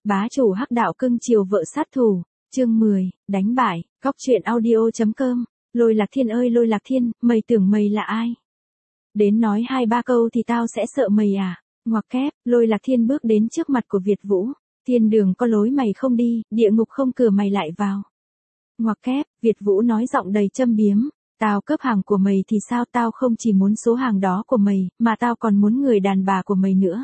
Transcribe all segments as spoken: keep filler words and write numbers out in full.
Bá chủ hắc đạo cưng chiều vợ sát thủ, chương mười, đánh bại, góc truyện audio.com, Lôi Lạc Thiên ơi Lôi Lạc Thiên, mày tưởng mày là ai? Đến nói hai ba câu thì tao sẽ sợ mày à? Ngoặc kép, Lôi Lạc Thiên bước đến trước mặt của Việt Vũ, thiên đường có lối mày không đi, địa ngục không cửa mày lại vào. Ngoặc kép, Việt Vũ nói giọng đầy châm biếm, tao cướp hàng của mày thì sao, tao không chỉ muốn số hàng đó của mày, mà tao còn muốn người đàn bà của mày nữa.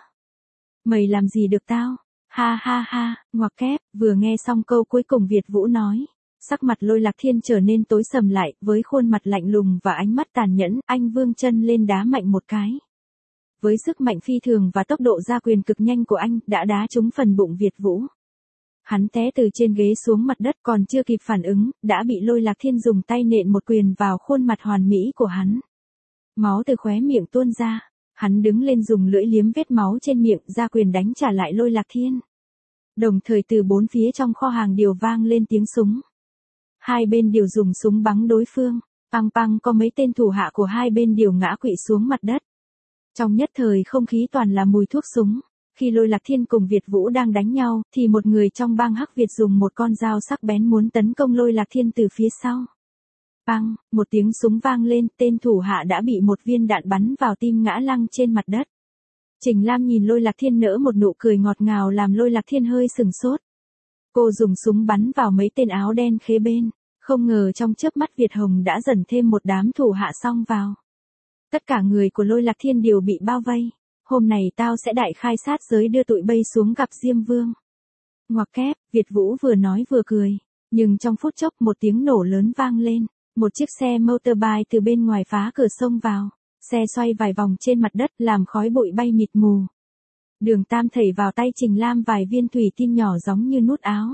Mày làm gì được tao? Ha ha ha, ngoặc kép, vừa nghe xong câu cuối cùng Việt Vũ nói. Sắc mặt Lôi Lạc Thiên trở nên tối sầm lại, với khuôn mặt lạnh lùng và ánh mắt tàn nhẫn, anh vươn chân lên đá mạnh một cái. Với sức mạnh phi thường và tốc độ ra quyền cực nhanh của anh, đã đá trúng phần bụng Việt Vũ. Hắn té từ trên ghế xuống mặt đất, còn chưa kịp phản ứng, đã bị Lôi Lạc Thiên dùng tay nện một quyền vào khuôn mặt hoàn mỹ của hắn. Máu từ khóe miệng tuôn ra. Hắn đứng lên dùng lưỡi liếm vết máu trên miệng, ra quyền đánh trả lại Lôi Lạc Thiên. Đồng thời từ bốn phía trong kho hàng đều vang lên tiếng súng. Hai bên đều dùng súng bắn đối phương. Pang pang, có mấy tên thủ hạ của hai bên đều ngã quỵ xuống mặt đất. Trong nhất thời không khí toàn là mùi thuốc súng. Khi Lôi Lạc Thiên cùng Việt Vũ đang đánh nhau, thì một người trong bang Hắc Việt dùng một con dao sắc bén muốn tấn công Lôi Lạc Thiên từ phía sau. Bang, một tiếng súng vang lên, tên thủ hạ đã bị một viên đạn bắn vào tim ngã lăn trên mặt đất. Trình Lam nhìn Lôi Lạc Thiên nở một nụ cười ngọt ngào làm Lôi Lạc Thiên hơi sừng sốt. Cô dùng súng bắn vào mấy tên áo đen kế bên, không ngờ trong chớp mắt Việt Hồng đã dần thêm một đám thủ hạ xông vào. Tất cả người của Lôi Lạc Thiên đều bị bao vây. Hôm này tao sẽ đại khai sát giới đưa tụi bay xuống gặp Diêm Vương. Ngoặc kép, Việt Vũ vừa nói vừa cười, nhưng trong phút chốc một tiếng nổ lớn vang lên. Một chiếc xe motorbike từ bên ngoài phá cửa xông vào, xe xoay vài vòng trên mặt đất làm khói bụi bay mịt mù. Đường Tam thảy vào tay Trình Lam vài viên thủy tinh nhỏ giống như nút áo.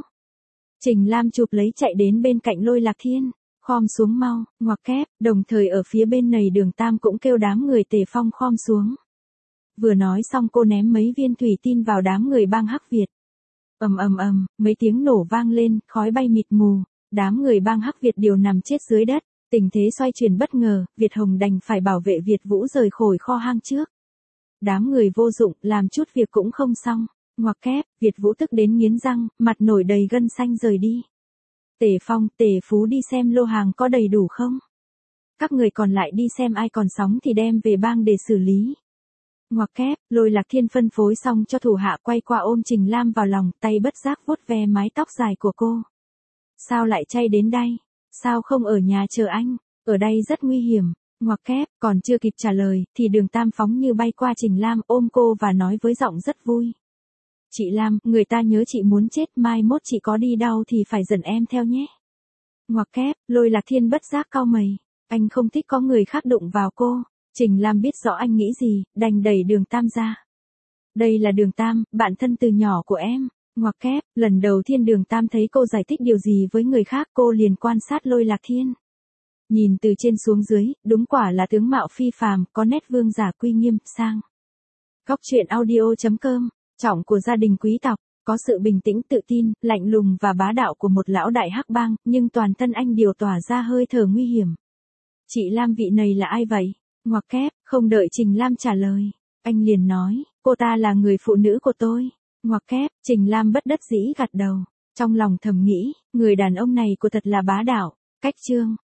Trình Lam chụp lấy chạy đến bên cạnh Lôi Lạc Thiên, khom xuống mau, ngoặc kép, đồng thời ở phía bên này Đường Tam cũng kêu đám người Tề Phong khom xuống. Vừa nói xong cô ném mấy viên thủy tinh vào đám người bang Hắc Việt. Ầm ầm ầm, mấy tiếng nổ vang lên, khói bay mịt mù. Đám người bang Hắc Việt đều nằm chết dưới đất, tình thế xoay chuyển bất ngờ, Việt Hồng đành phải bảo vệ Việt Vũ rời khỏi kho hang trước. Đám người vô dụng, làm chút việc cũng không xong, ngoặc kép, Việt Vũ tức đến nghiến răng, mặt nổi đầy gân xanh rời đi. Tề Phong, Tề Phú đi xem lô hàng có đầy đủ không? Các người còn lại đi xem ai còn sống thì đem về bang để xử lý. Ngoặc kép, Lôi Lạc Thiên phân phối xong cho thủ hạ quay qua ôm Trình Lam vào lòng, tay bất giác vuốt ve mái tóc dài của cô. Sao lại chay đến đây? Sao không ở nhà chờ anh? Ở đây rất nguy hiểm. Ngoặc kép, còn chưa kịp trả lời, thì Đường Tam phóng như bay qua Trình Lam ôm cô và nói với giọng rất vui. Chị Lam, người ta nhớ chị muốn chết, mai mốt chị có đi đâu thì phải dẫn em theo nhé. Ngoặc kép, Lôi Lạc Thiên bất giác cau mày. Anh không thích có người khác đụng vào cô. Trình Lam biết rõ anh nghĩ gì, đành đẩy Đường Tam ra. Đây là Đường Tam, bạn thân từ nhỏ của em. Ngoặc kép, lần đầu tiên Đường Tam thấy cô giải thích điều gì với người khác cô liền quan sát Lôi Lạc Thiên. Nhìn từ trên xuống dưới, đúng quả là tướng mạo phi phàm, có nét vương giả uy nghiêm, sang. Góc truyện audio.com, trọng của gia đình quý tộc, có sự bình tĩnh tự tin, lạnh lùng và bá đạo của một lão đại hắc bang, nhưng toàn thân anh đều tỏa ra hơi thở nguy hiểm. Chị Lam, vị này là ai vậy? Ngoặc kép, không đợi Trình Lam trả lời, anh liền nói, cô ta là người phụ nữ của tôi. Ngoặc kép, Trình Lam bất đắc dĩ gật đầu, trong lòng thầm nghĩ, người đàn ông này của thật là bá đạo. Cách chương